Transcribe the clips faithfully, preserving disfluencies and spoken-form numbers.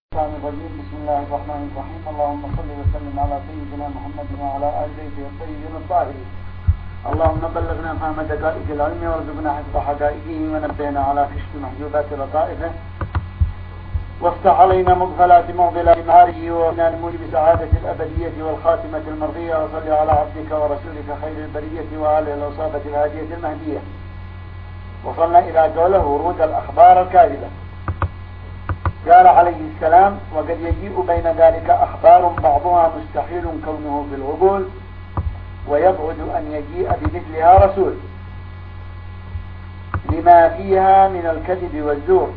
الشيطان الرجيم. بسم الله الرحمن الرحيم. اللهم صل وسلم على سيدنا محمد وعلى آل بيته الطيبين الطاهرين. اللهم بلغنا فهم دقائق العلم وارزقنا حفظ حقائقه ونبهنا على كشف محجوبات لطائفه وافتح علينا مغفلات معضلات معارجه ومن الموجب سعادة الأبدية والخاتمة المرضية. وصل على عبدك ورسولك خير البرية وآله الأصابة الهادية المهدية. وصلنا إلى قوله ورود الأخبار الكاذبة. قال عليه السلام: وقد يجيء بين ذلك أخبار بعضها مستحيل كونه في العقول ويبعد أن يجيء بمثلها رسول لما فيها من الكذب والزور.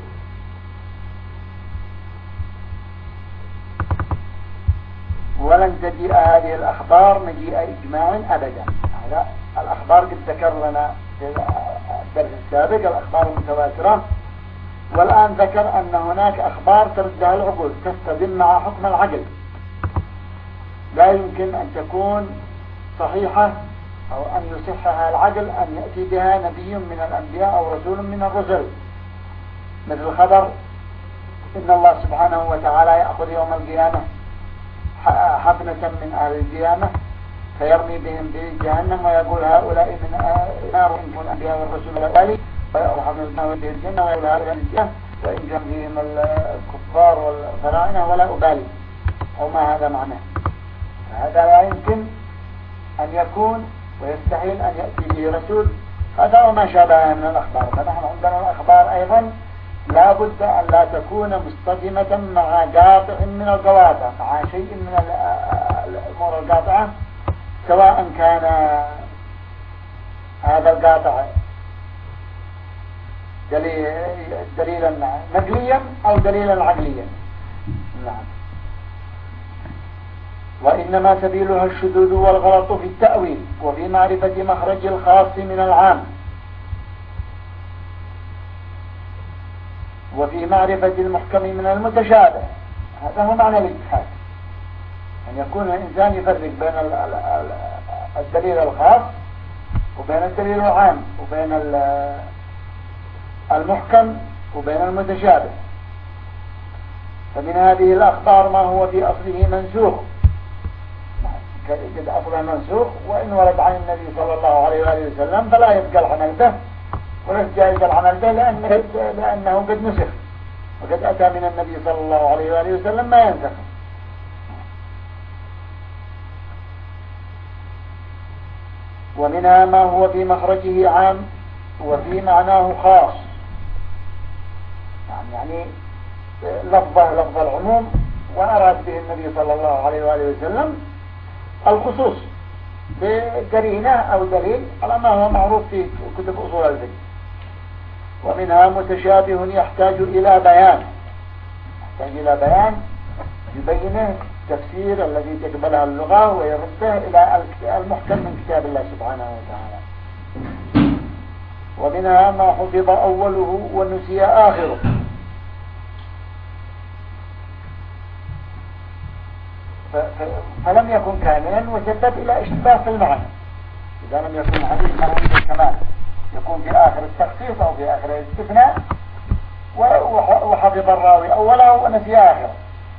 ولن تجيء هذه الأخبار مجيء إجماع أبدا. هذا الأخبار قد ذكر لنا في الدرس السابق الأخبار المتواترة، والآن ذكر أن هناك أخبار تردها العقول تصطدم مع حكم العقل، لا يمكن أن تكون صحيحة أو أن يصحها العقل أن يأتي بها نبي من الأنبياء أو رسول من الرسل، مثل خبر إن الله سبحانه وتعالى يأخذ يوم القيامة حفنة من أهل القيامة فيرمي بهم بجهنم ويقول هؤلاء من نار إن كن الأنبياء والرسل الأولي ويرحم الله به الجنة ويقول هؤلاء من الجنة وإن كان فيهم الكفار والفراعنة ولا أبالي، أو ما هذا معناه. هذا لا يمكن أن يكون ويستحيل أن يأتي به رسول. هذا وما شابه من الأخبار. فنحن عندنا الأخبار أيضا لا بد أن لا تكون مصطدمة مع قاطع من القواطع، مع شيء من الأمور القاطعة، سواء كان هذا القاطع دليلا نقليا أو دليلا عقليا. نعم. وإنما سبيلها الشذوذ والغلط في التأويل وفي معرفة مخرج الخاص من العام وفي معرفة المحكم من المتشابه. هذا هو معنى الاجتهاد، أن يكون الإنسان يفرق بين الدليل الخاص وبين الدليل العام وبين المحكم وبين المتشابه. فمن هذه الأخبار ما هو في أصله منسوخ، قد أصله منسوخ، وإن ورد عن النبي صلى الله عليه وآله وسلم فلا يبقى العمل به ولا جائز العمل به لأنه, لأنه قد نسخ وقد أتى من النبي صلى الله عليه وآله وسلم ما ينسخ. ومنها ما هو في مخرجه عام وفي معناه خاص، يعني لفظه لفظ العموم وأراد به النبي صلى الله عليه وآله وسلم الخصوص بقرينة أو دليل على ما هو معروف في كتب أصول الفقه. ومنها متشابه يحتاج إلى بيان، يحتاج إلى بيان يبينه تفسير الذي تقبلها اللغة ويرده إلى المحكم من كتاب الله سبحانه وتعالى. ومنها ما حفظ أوله ونسي آخره، فلم يكن كاملا وسبب إلى اشتباه في المعنى. إذا لم يكن حديث معنى بالكمال يكون في آخر التخصيص أو في آخر الاستثناء، وحفظ الراوي أوله ونسي آخره.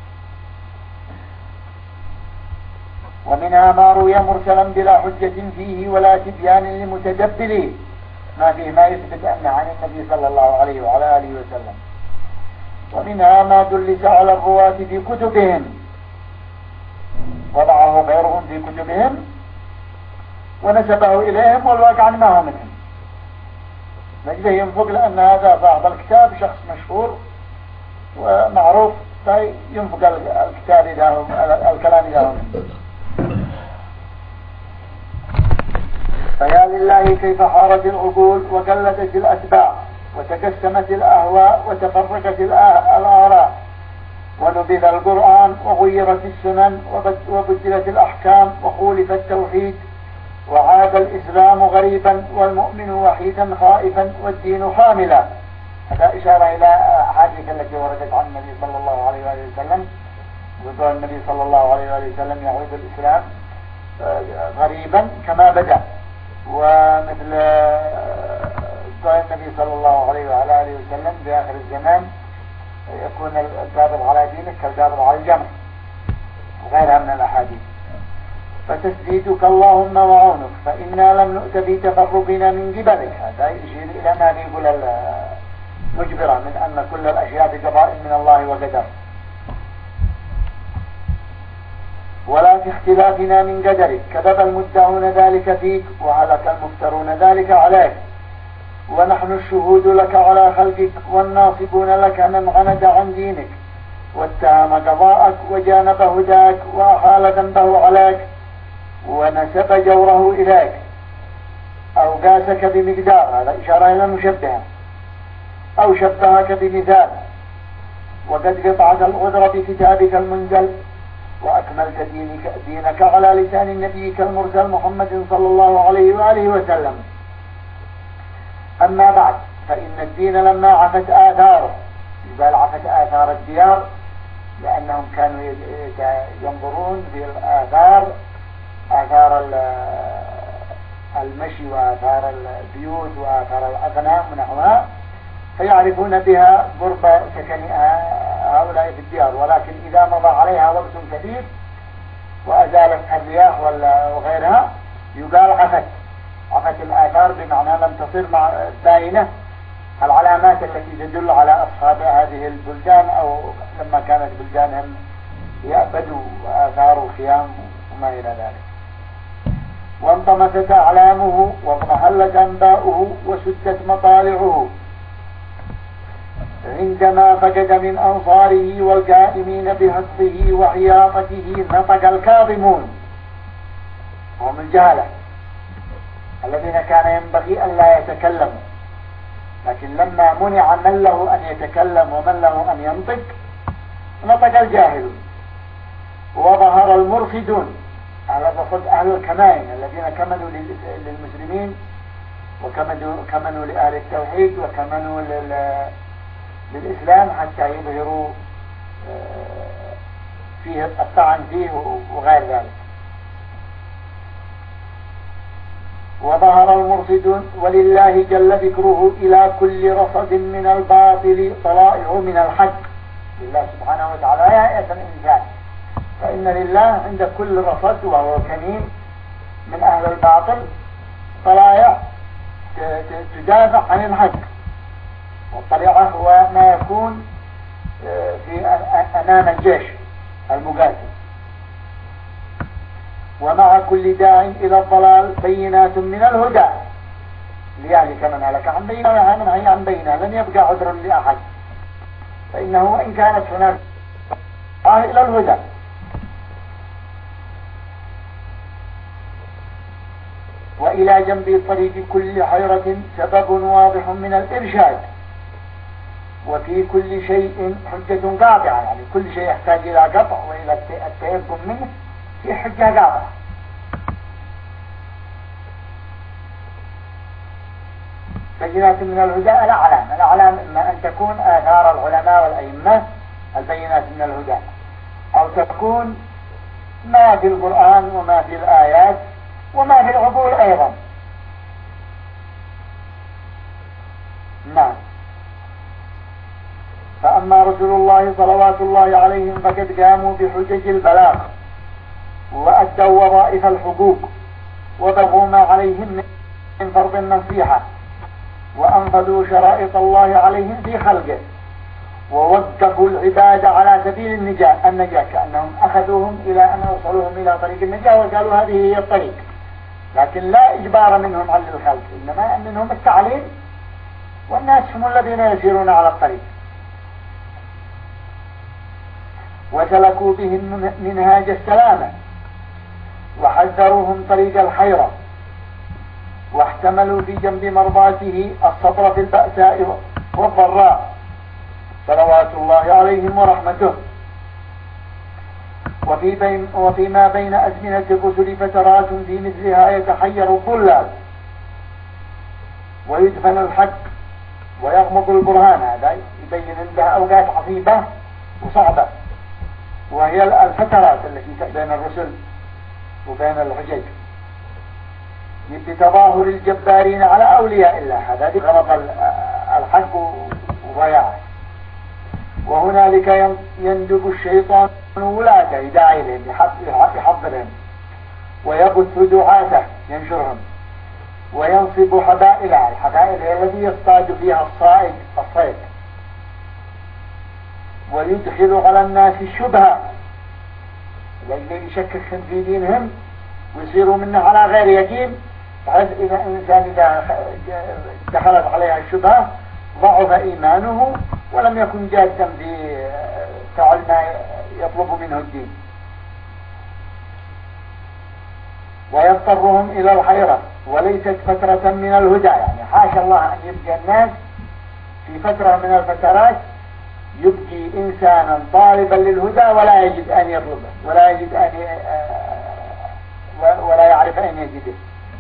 ومنها ما روي مرسلا بلا حجة فيه ولا تبيان لمتدبره، ما فيه ما يثبت أن عن النبي صلى الله عليه وعلى آله وسلم. ومنها ما دلس على الرواة في كتبهم وضعه غيرهم في كتبهم ونسبه إليهم والواقع ما هو منهم، نجده ينفق لأن هذا صاحب الكتاب شخص مشهور ومعروف ينفق الكتاب لهم الكلام لهم. فيا لله كيف حارت العقول وقلدت الأتباع وتقسمت الأهواء وتفرقت الآراء ونبذ القرآن وغيرت السنن وبدلت الأحكام وخولف التوحيد وعاد الإسلام غريبا والمؤمن وحيدا خائفا والدين خاملا. هذا إشارة إلى حادثة التي وردت عن النبي صلى الله عليه وآله وسلم، وقال النبي صلى الله عليه وآله وسلم يعود الإسلام غريبا كما بدأ، ومثل قال النبي صلى الله عليه وآله وسلم في آخر الزمان يكون القابض على دينك كالقابض على الجمر وغيرها من الأحاديث. فتسديدك اللهم وعونك فإنا لم نؤت بتفرقنا من قبلك. هذا يشير إلى ما يقول المجبرة من أن كل الأشياء بقضاء من الله وقدر، ولا في اختلافنا من قدرك. كذب المدعون ذلك فيك وهلك المفترون ذلك عليك، ونحن الشهود لك على خلقك والناصبون لك من عند عن دينك واتهم قضاءك وجانب هداك وأحال ذنبه عليك ونسب جوره إليك أو قاسك بمقدار. هذا إشارة إلى المشبهة، أو شبهك بمثال. وقد قطعت العذر بكتابك المنزل وأكملت دينك, دينك على لسان نبيك المرسل محمد صلى الله عليه وآله وسلم. أما بعد، فإن الدين لما عفت آثاره، يقال عفت آثار الديار لأنهم كانوا ينظرون في الآثار، آثار المشي وآثار البيوت وآثار الأغنام ونحوها، فيعرفون بها قرب سكن هؤلاء في الديار. ولكن إذا مضى عليها وقت كبير وأزالتها الرياح وغيرها يقال عفت عفت الآثار، بمعنى لم تصير باينة العلامات التي تدل على أصحاب هذه البلدان، أو لما كانت بلدانهم يأبدوا وآثار وخيام وما إلى ذلك. وانطمست أعلامه واضمحلت أنباؤه وسدت مطالعه عندما فقد من أنصاره والقائمين بحفظه وحياطته. نطق الكاظمون هم الجهلة الذين كان ينبغي أن لا يتكلموا، لكن لما منع من له أن يتكلم ومن له أن ينطق نطق الجاهلون. وظهر المرصدون على ضفد أهل الكمائن الذين كمنوا للمسلمين وكمنوا لأهل التوحيد وكمنوا للإسلام حتى يظهروا فيه الطعن فيه وغير ذلك. وظهر المرصدون ولله جل ذكره إلى كل رصد من الباطل طلائع من الحق. لله سبحانه وتعالى يا أيها الإنسان، فإن لله عند كل رصد وهو كمين من أهل الباطل طلائع تدافع عن الحق. والطليعة هو ما يكون في أمام الجيش المقاتل. ومع كل داع إلى الضلال بينات من الهدى ليهلك من هلك عن بينة ومن هي عن بينة. لن يبقى عذر لأحد، فإنه وإن كانت هناك داع إلى الهدى. وإلى جنب طريق كل حيرة سبب واضح من الإرشاد، وفي كل شيء حجة قاطعة. يعني كل شيء يحتاج إلى قطع وإلى التيقن منه في حجة قاطعة. بينات من الهدى الأعلام. الأعلام إما أن تكون آثار العلماء والأئمة البينات من الهدى، أو تكون ما في القرآن وما في الآيات وما في العقول أيضا. نعم. فأما رسول الله صلوات الله عليهم فقد قاموا بحجج البلاغ وأدوا وظائف الحقوق وبغوا ما عليهم من فرض النصيحة، وأنفذوا شرائط الله عليهم في خلقه، ووقفوا العباد على سبيل النجاة النجاة كأنهم أخذوهم إلى أن أوصلوهم إلى طريق النجاة وقالوا هذه هي الطريق، لكن لا إجبار منهم على الخلق، إنما منهم التعليم، والناس هم الذين يسيرون على الطريق. وسلكوا بهم منهاج السلامة وحذروهم طريق الحيرة، واحتملوا في جنب مرضاته الصبر في البأساء والضراء صلوات الله عليهم ورحمته. وفي بين وفيما بين أزمنة الرسل فترات في مثلها يتحير الضلال ويدفن الحق ويغمض البرهان. هذا يبين عندها أوقات عصيبة وصعبة، وهي الفترات التي بين الرسل وبين الحجج بتظاهر الجبارين على أولياء الله. هذا غرض الحق وضياعه. وهنالك يندب الشيطان ولاده يدعي لهم يحضرهم ويبث دعاته ينشرهم وينصب حبائلها. الحبائل هي التي يصطاد فيها الصائد الصيد، ويدخل على الناس الشبهة لأجل يشكك في دينهم ويصيروا منه على غير يقين، بحيث إذا الإنسان إذا دخلت عليها الشبهة ضعف إيمانه ولم يكن جادا في فعل ما يطلب منه الدين، ويضطرهم إلى الحيرة وليست فترة من الهدى. يعني حاشا الله أن يبقى الناس في فترة من الفترات يبقي إنسانا طالبا للهدى ولا يجد أن يطلبه ولا يجد أن ولا يعرف أن يجده،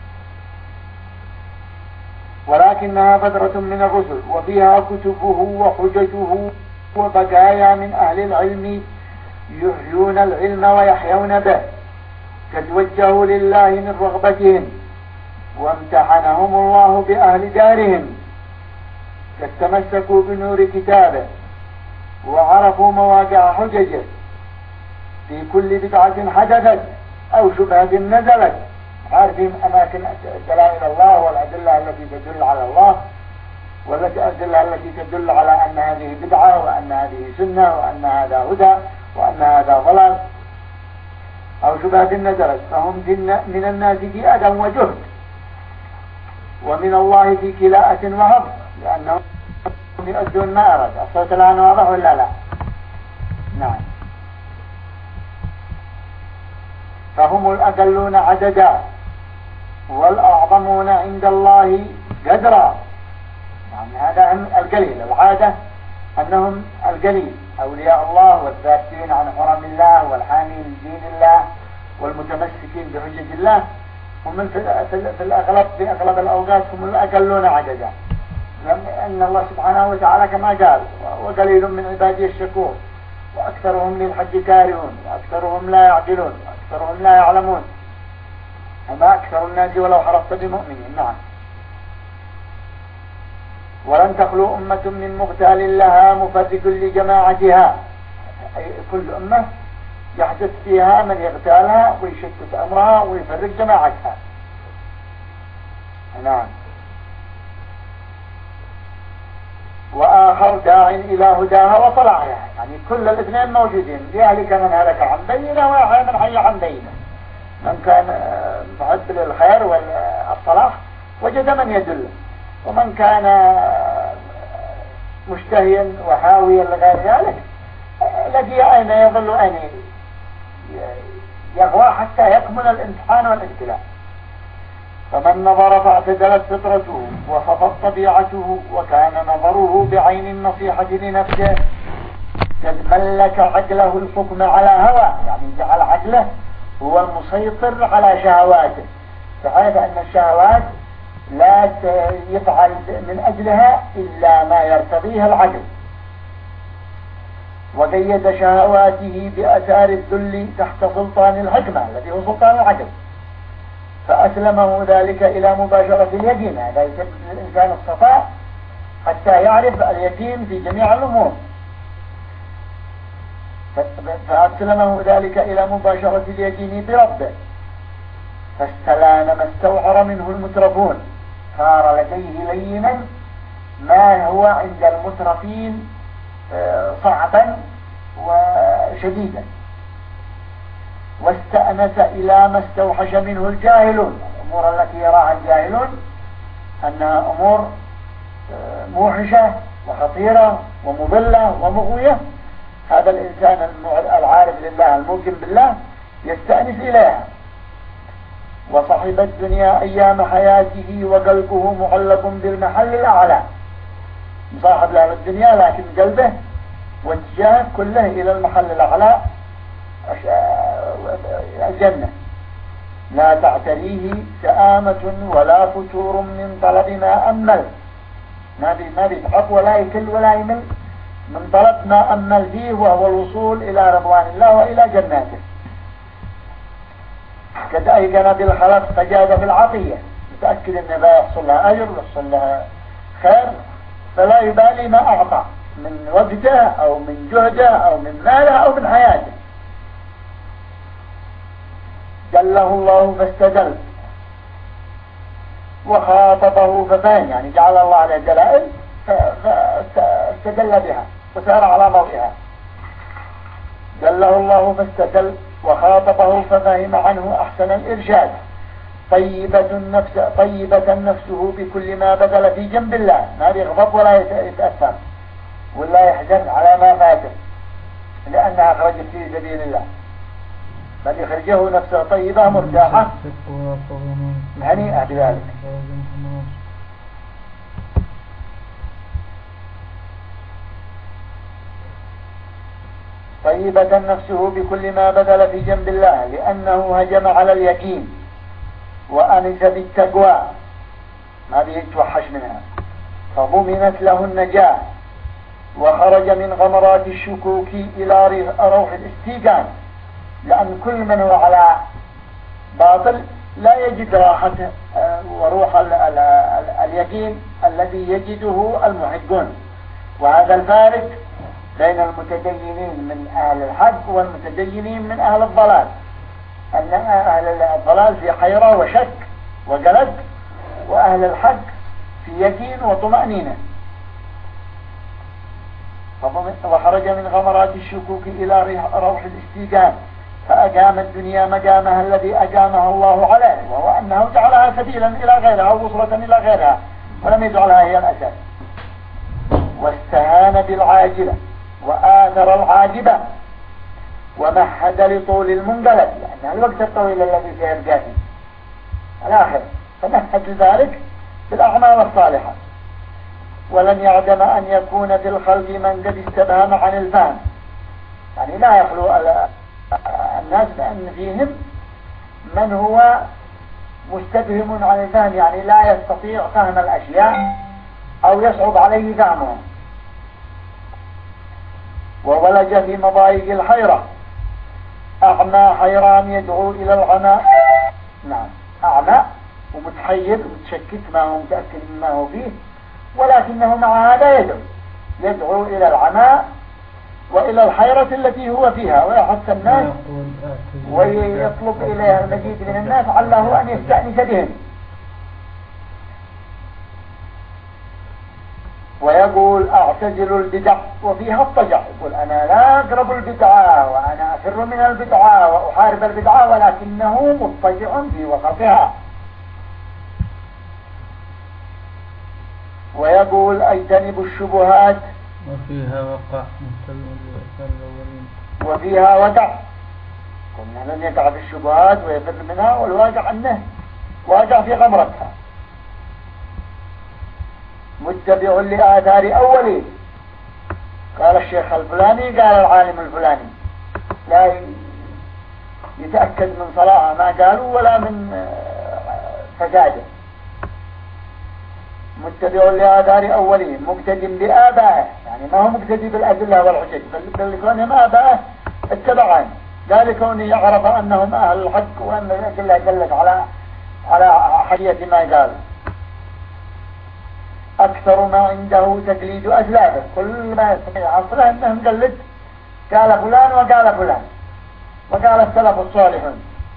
ولكنها فترة من الرسل وفيها كتبه وحججه وبقايا من أهل العلم يحيون العلم ويحيون به، فتوجهوا لله من رغبتهم وامتحنهم الله بأهل دارهم، فتمسكوا بنور كتابه وعرفوا مواقع حججه في كل بدعة حدثت أو شبهة نزلت، عارفين أماكن دلائل الله والأدلة التي تدل على الله والأدلة التي تدل على أن هذه بدعة وأن هذه سنة وأن هذا هدى وأن هذا ضلال أو شبهة نزلت، فهم من الناس في أذى وجهد ومن الله في كلاءة وهب، لأنهم يؤدون ما أراد. الصوت الآن واضح ولا لا؟ نعم. فهم الأقلون عددا والأعظمون عند الله قدرا. يعني هذا هم القليل، العادة أنهم القليل، أولياء الله والذاكرين عن حرم الله والحامين لدين الله والمتمسكين بحجة الله هم في الأغلب في أغلب الأوقات هم الأقلون عددا، لأن الله سبحانه وتعالى كما قال وقليل من عبادي الشكور وأكثرهم للحج كارهون وأكثرهم لا يعقلون وأكثرهم لا يعلمون، أما أكثر الناس ولو حرصت بمؤمنين. نعم. ولن تخلو أمة من مغتال لها مفرق لجماعتها، أي كل أمة يحدث فيها من يغتالها ويشتت أمرها ويفرق جماعتها. نعم. وآخر داع إلى هداها وصلاحها، يعني كل الاثنين موجودين، ليهلك من هلك عن بينه ويحيى من حي عن بينه. من كان محب للخير والصلاح وجد من يدله، ومن كان مشتهيا وحاويا لغير ذلك لقي أين يظل أين يغوى حتى يكمل الامتحان والابتلاء. فمن نظر فاعتدلت فطرته وصفت طبيعته وكان نظره بعين النصيحة لنفسه قد ملك عقله الحكم على هواه، يعني جعل عقله هو المسيطر على شهواته، بحيث أن الشهوات لا يفعل من أجلها إلا ما يرتضيه العقل، وقيد شهواته بأثار الذل تحت سلطان الحكمة الذي هو سلطان العقل، فأسلمه ذلك إلى مباشرة اليقين. هذا يسبب للإنسان الصفاء حتى يعرف اليقين في جميع الأمور، فأسلمه ذلك إلى مباشرة اليقين بربه، فاستلان ما استوعر منه المترفون، صار لديه لينا ما هو عند المترفين صعبا وشديدا، واستأنس إلى ما استوحش منه الجاهلون. الأمور التي يراها الجاهلون أنها أمور موحشة وخطيرة ومضلة ومغوية، هذا الإنسان العارف لله الموقن بالله يستأنس إليها. وصحب الدنيا أيام حياته وقلبه معلق بالمحل الأعلى، مصاحب له الدنيا لكن قلبه واتجاه كله إلى المحل الأعلى الجنة، لا تعتريه سآمة ولا فتور من طلب ما أمل، ما بيتحط ولا يكل ولا يمل من طلب ما أمل فيه، وهو الوصول إلى رضوان الله وإلى جناته. قد أيقن بالخلف فجاد بالعطية، متأكد أن لا يحصل لها أجر ويحصل لها خير، فلا يبالي ما أعطى من وقته أو من جهده أو من ماله أو من حياته. جله الله فاستدل وخاطبه ففهم، يعني جعل الله على دلائل فاستدل بها وسار على ضوئها. جله الله فاستدل وخاطبه ففهم عنه أحسن الإرشاد. طيبة النفس طيبة نفسه بكل ما بذل في جنب الله، ما يغضب ولا يتأثر ولا يحزن على ما فاته لأنها خرجت في سبيل الله، بل يخرجه نفسه طيبة مرتاحة هنيئة بذلك. طيبة نفسه بكل ما بذل في جنب الله لأنه هجم على اليقين وأنس بالتقوى، ما بيتوحش منها، فضمنت له النجاة وخرج من غمرات الشكوك إلى روح الاستيقان، لأن كل من هو على باطل لا يجد راحة وروح ال ال ال اليقين الذي يجده المحقون. وهذا الفارق بين المتدينين من أهل الحق والمتدينين من أهل الضلال، أن أهل الضلال في حيرة وشك وقلق، وأهل الحق في يقين وطمأنينة. وخرج من غمرات الشكوك إلى روح الاستيقان فأقام الدنيا مقامها الذي أقامها الله عليه، وهو أنه جعلها سبيلا إلى غيرها ووصلة إلى غيرها ولم يجعلها هي الأساس. واستهان بالعاجلة وآثر العاجبة ومهد لطول المنقلب، لأن الوقت الطويل الذي سيبقى فيه الآخر، فمهد لذلك بالأعمال الصالحة. ولن يعدم أن يكون في الخلق من قد استبهم عن الفهم، يعني لا يخلو الناس بأن فيهم من هو مستبهم عن الفهم، يعني لا يستطيع فهم الأشياء أو يصعب عليه فهمها، وولج في مضايق الحيرة، أعمى حيران يدعو إلى العمى. نعم، أعمى ومتحير ومتشكك ما هو متأكد مما هو فيه، ولكنه مع هذا يدعو يدعو إلى العمى وإلى الحيرة التي هو فيها، ويحث الناس ويطلب إليها المزيد من الناس علّه أن يستأنس بهم. ويقول أعتزل البدع وفيها الطجع، يقول أنا لا أقرب البدعة وأنا أفر من البدعة وأحارب البدعة، ولكنه مضطجع في وسطها. ويقول أجتنب الشبهات وفيها وقع وفيها وقع، قلنا لن يقع في الشبهات ويفر منها، والواقع أنه واقع في غمرتها. متبع لآثار أولي، قال الشيخ الفلاني قال العالم الفلاني، لا يتأكد من صلاحه ما قالوا ولا من فساده. متبع لآثار أولي مقتد بآبائه، يعني ما هو مقتدي بالأدلة والحجج، بل كونهم آبائه اتبعهم، ذلك كونه يعرف أنهم أهل الحق وأن الأدلة دلت على على حقيقة ما قالوا. أكثر ما عنده تقليد أسلافه، كل ما يستطيع عصره أنه مقلد قال فلان وقال فلان وقال السلف الصالحون.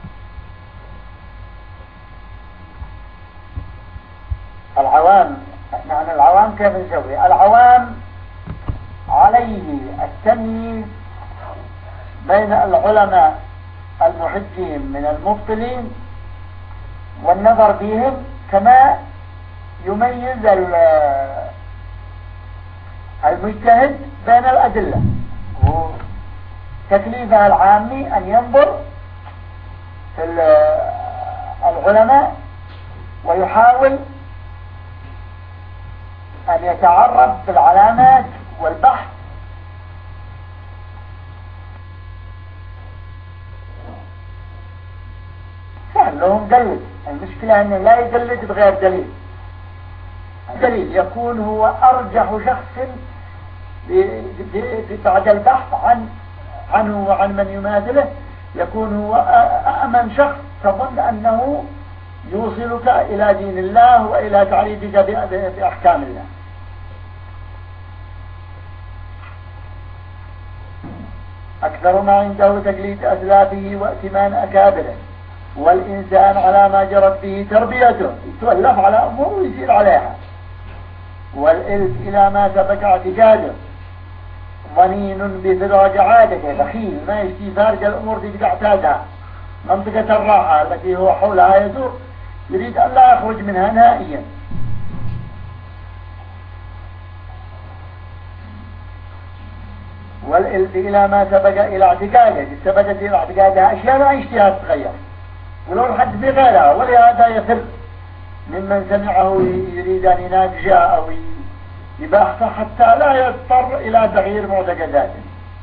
العوام، نحن العوام كيف نسوي؟ العوام عليه التمييز بين العلماء المحجين من المبطلين والنظر فيهم، كما يميز المجتهد بين الأدلة. تكليفها العامي أن ينظر في العلماء ويحاول أن يتعرف بالعلامات والبحث سهل لهم قلد. المشكلة أنه لا يقلد بغير دليل. دليل يكون هو أرجح شخص بعد البحث عن عنه وعن من يماثله، يكون هو أأمن شخص تظن أنه يوصلك إلى دين الله وإلى تعريفك بأحكام الله. أكثر ما عنده تقليد أسلافه وائتمان أكابره، والإنسان على ما جرت به تربيته يتولف على أمور ويسير عليها، والإلف إلى ما سبق اعتقاده، ظنين بفراج عادته، بخيل ما يشتي فارج الأمور دي اعتادها، منطقة الراحة التي هو حولها يدور يريد أن لا يخرج منها نهائيا. والإلف إلى ما سبق إلى اعتقاده، سبقت إلى اعتقادها أشياء لا يشتيها تتغير ولو الحد بغيرها، ولهذا يفر ممن سمعه يريد أن يناقشه أو يباحثه حتى لا يضطر إلى تغيير معتقداته.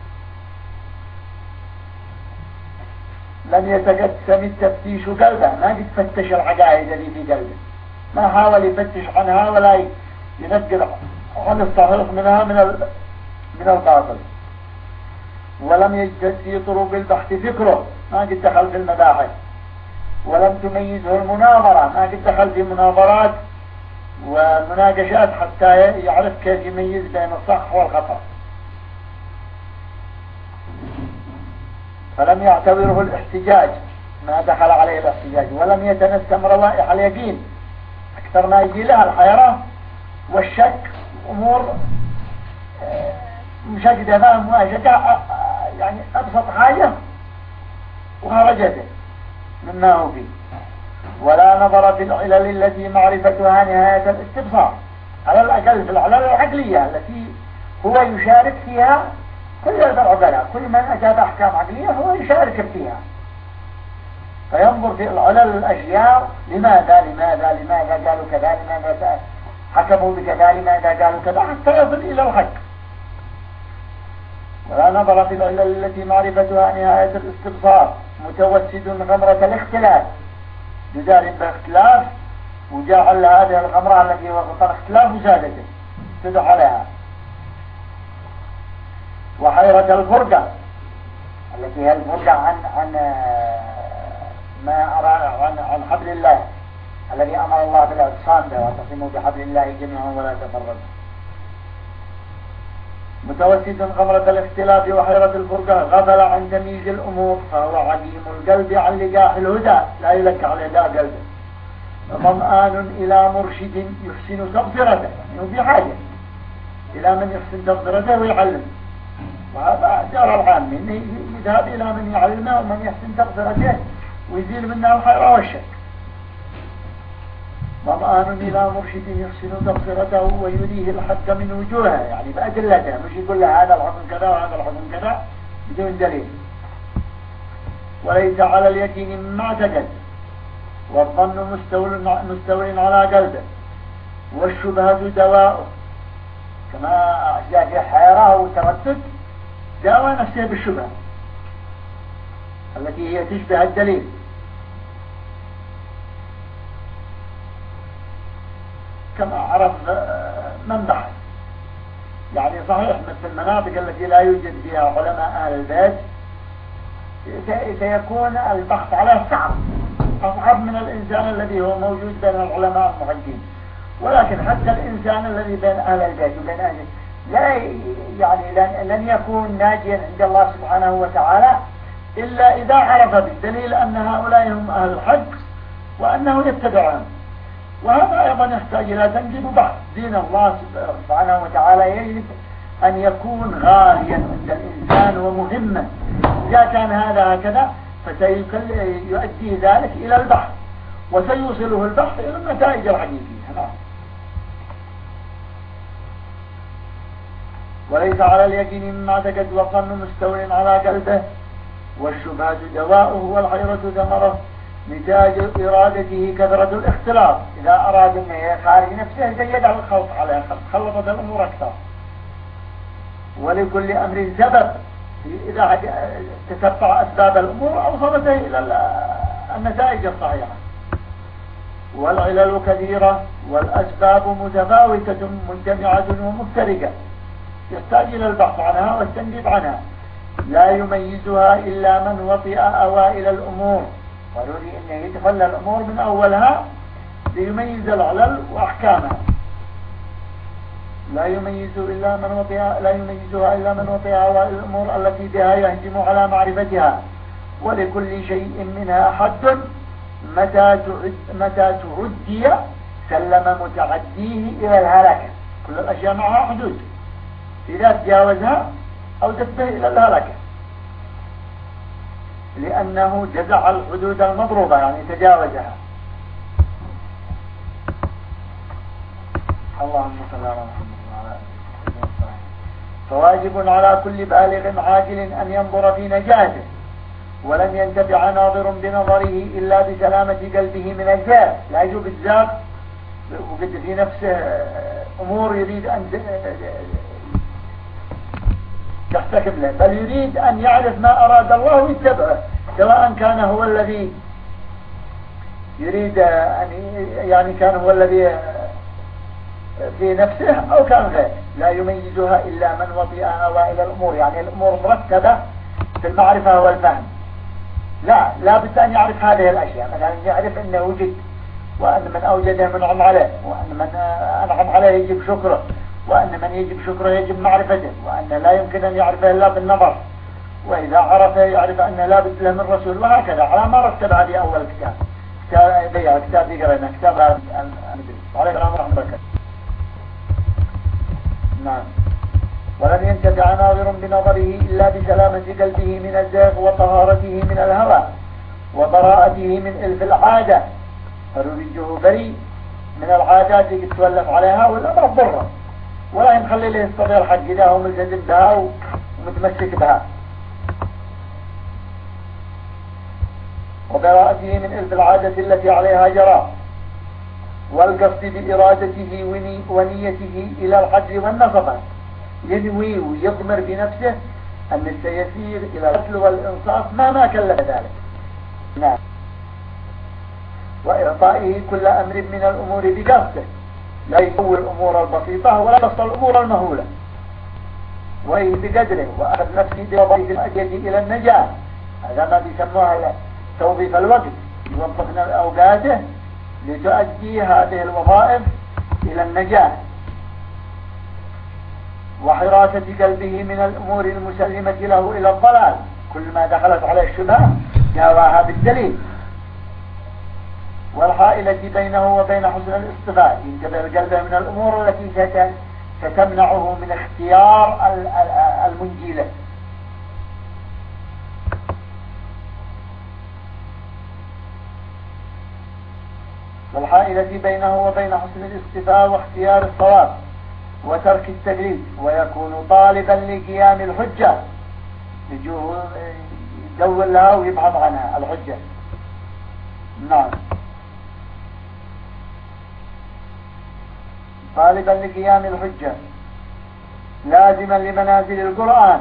لم يتقسم التفتيش قلبه، ما قد فتش العقائد اللي في قلبه، ما حاول يفتش عنها ولا ينقل عن الصحيح منها من من الباطل. ولم يجتهد في طرق البحث فكره، ما قد دخل في المباحث. ولم تميزه المناظرة، ما قد دخل في مناظرات ومناقشات حتى يعرف كيف يميز بين الصح والخطأ. فلم يعتبره الاحتجاج، ما دخل عليه الاحتجاج. ولم يتنسم روائح اليقين، أكثر ما يجي لها الحيرة والشك، أمور مشاكدة فهم وأشكاء، يعني أبسط حاجة وخرجته مما هو فيه. ولا نظر في العلل التي معرفتها نهاية الاستبصار، على الأقل في العلل العقلية التي هو يشارك فيها كل العقلاء، كل من أجاب أحكام عقلية هو يشارك فيها، فينظر في العلل الأشياء، لماذا لماذا لماذا قالوا كذا، لماذا حكموا بكذا، لماذا قالوا كذا، حتى يصل إلى الحق. ولا نظر في العلل التي معرفتها نهاية الاستبصار، متوسد غمرة الاختلاف، جدال باختلاف وجعل هذه الغمرة التي وقت الاختلاف وزادته تدح عليها. وحيرة الفرقة التي هي الفرقة عن عن ما أرى عن عن حبل الله الذي أمر الله بالاعتصام به، واعتصموا بحبل الله جميعا ولا تفرقوا. متوسد غمرة الاختلاف وحيرة الفرقة، غفل عن تمييز الأمور، فهو عديم القلب عن لقاح الهدى، لا يلك على هدى قلبه. ظمآن إلى مرشد يحسن تبصرته، يعني في حاجة إلى من يحسن تبصرته ويعلم، وهذا جرى العام إنه يذهب إلى من يعلمه ومن يحسن تبصرته ويزيل منها الحيرة والشك. ظمآن إلى مرشد يحسن تبصرته ويريه الحق من وجوهه، يعني بأدلته، مش يقول له هذا الحكم كذا وهذا الحكم كذا بدون دليل. وليس على اليقين مما اعتقد، والظن مستول على قلبه، والشبهة دواء، كما جاء في حيرة وتردد داوى نفسه بالشبهة التي هي تشبه الدليل. كما عرف من بحث، يعني صحيح مثل المناطق التي لا يوجد فيها علماء أهل البيت سيكون البحث عليه صعب، أصعب من الإنسان الذي هو موجود بين العلماء المحدثين. ولكن حتى الإنسان الذي بين أهل البيت وبين أهل لا يعني لن, لن يكون ناجيا عند الله سبحانه وتعالى إلا إذا عرف بالدليل أن هؤلاء هم أهل الحق وأنه يتبعهم. وهذا أيضا يحتاج إلى تنجيب بحث. دين الله سبحانه وتعالى يجب أن يكون غاليا عند الإنسان ومهما. إذا كان هذا هكذا فسيؤدي ذلك إلى البحث، وسيوصله البحث إلى النتائج الحقيقية. وليس على اليقين مما اعتقد، والظن مستول على قلبه، والشبهة دواؤه، والحيرة ثمره، نتاج إرادته كثرة الاختلاط. إذا أراد أن يخارج نفسه زيد على الخلط عليه، خلطت الأمور أكثر. ولكل أمر سبب، إذا تتبع أسباب الأمور أوصلته إلى النتائج الصحيحة. والعلل كثيرة والأسباب متفاوتة مجتمعة ومفترقة، يحتاج إلى البحث عنها والتنجيب عنها. لا يميزها إلا من وطئ أوائل الأمور، ضروري أن يدخل الأمور من أولها ليميز العلل وأحكامها. لا يميز إلا من وطئ لا يميزها إلا من وطئ أوائل الأمور التي بها يهجم على معرفتها، ولكل شيء منها حد متى تعد متى تعدي سلم متعديه إلى الهلكة. كل الأشياء معها حدود، إذا تجاوزها أو تنتهي إلى الهلكة، لأنه جزع الحدود المضروبة يعني تجاوزها. اللهم صل على محمد وعلى آله وصحبه. فواجب على كل بالغ عاقل أن ينظر في نجاته، ولن ينتفع ناظر بنظره إلا بسلامة قلبه من الزاغ. لا يجوب الزاغ وقد في نفسه أمور يريد أن تحتكم له، بل يريد أن يعرف ما أراد الله ويتبعه، سواء كان هو الذي يريد أن يعني كان هو الذي في نفسه أو كان غير. لا يميزها إلا من وطئ أوائل الأمور، يعني الأمور مرتبة في المعرفة والفهم. لا لا بد أن يعرف هذه الأشياء، مثلا يعرف أنه وجد، وأن من أوجده منعم عليه، وأن من أنعم عليه يجب شكره، وأن من يجب شكره يجب معرفته، وأن لا يمكن أن يعرفه إلا بالنظر، وإذا عرفه يعرف أن لا بد له من رسول، وهكذا على ما رتبها في أول كتاب كتاب كتاب ذكرنا كتاب المدرس عليه السلام ورحمة الله. نعم. ولن ينتفع ناظر بنظره إلا بسلامة قلبه من الزيغ وطهارته من الهوى وبراءته من إلف العادة، فرجه بريء من العادات اللي تتولف عليها ولا ما تضره، ولا ينخلي له يستطيع حق إذا هو ملتزم بها ومتمسك بها. وبراءته من إلف العادة التي عليها جرى، والقصد بإرادته ونيته إلى الحج والنصب، ينوي ويضمر بنفسه أن سيسير إلى العدل والإنصاف ما ما كلف ذلك. نعم. وإعطائه كل أمر من الأمور بقصده، لا يسوي الأمور البسيطة ولا يقصد الأمور المهولة، وهي بقدره، وأخذ نفسه بوظيفة الأجية إلى النجاة. هذا ما بيسموها توظيف الوقت، يوظف أوقاته لتؤدي هذه الوظائف إلى النجاة. وحراسة قلبه من الأمور المسلمة له إلى الضلال، كل ما دخلت عليه الشبهة جاواها بالدليل. والحائلة بينه وبين حسن الاصطفاء، ينتبه قلبه من الأمور التي ستمنعه من اختيار المنجي له. والحائلة بينه وبين حسن الاصطفاء واختيار الصواب وترك التقليد، ويكون طالبا لقيام الحجة، يدور لها ويبحث عنها الحجة. نعم. طالبا لقيام الحجة، لازما لمنازل القرآن،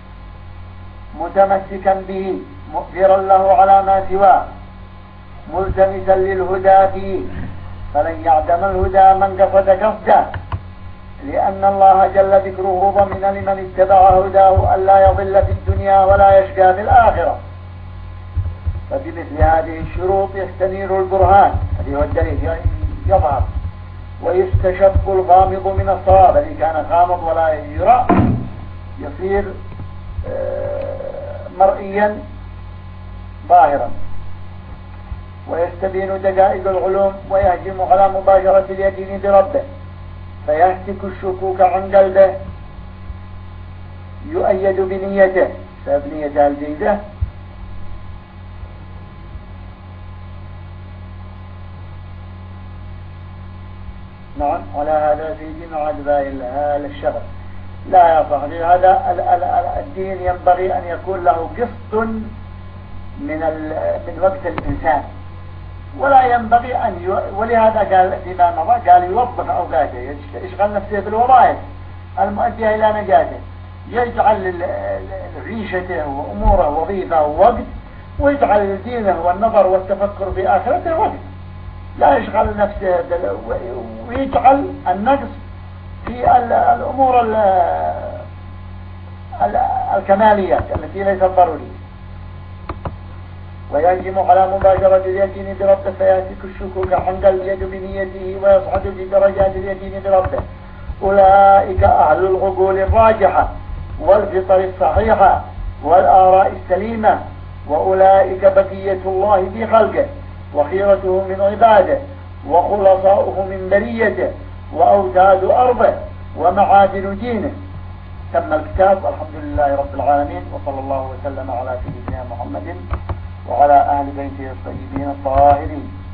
متمسكا به، مؤثرا له على ما سواه، ملتمسا للهدى فيه، فلن يعدم الهدى من قصد قصده، لأن الله جل ذكره ضمن لمن اتبع هداه ألا يضل في الدنيا ولا يشقى في الآخرة. فبمثل هذه الشروط يستنير البرهان، هذه هو الدليل يظهر، ويستشف الغامض من الصواب الذي كان غامض ولا يرى، يصير مرئيا ظاهرا، ويستبين دقائق العلوم، ويهجم على مباشرة اليقين بربه، فيهتك الشكوك عن قلبه، يؤيد بنيته بسبب نيته الجيدة، نعم. على هذا في جمع أدباء الشغل لا يصح. هذا الدين ينبغي أن يكون له قسط من من وقت الإنسان، ولا ينبغي أن ي... ولهذا قال الإمام مضى قال يوظف أوقاته، يشغل نفسه بالوظائف المؤدية إلى نجاته، يجعل عيشته وأموره وظيفة ووقت، ويجعل دينه والنظر والتفكر في آخرته وقت، لا يشغل نفسه بال... ويجعل النقص في الأمور ال... ال... الكماليات التي ليست ضرورية. ويهجم على مباشرة اليقين بربه، فيهتك الشكوك عن قلب يد بنيته، ويصعد بدرجات اليقين بربه، أولئك أهل العقول الراجحة والفطر الصحيحة والآراء السليمة، وأولئك بقية الله في خلقه وخيرته من عباده وخلصاؤه من بريته وأوتاد أرضه ومعادن دينه. تم الكتاب. الحمد لله رب العالمين، وصلى الله وسلم على سيدنا محمد وعلى أهل بيته الطيبين الطاهرين.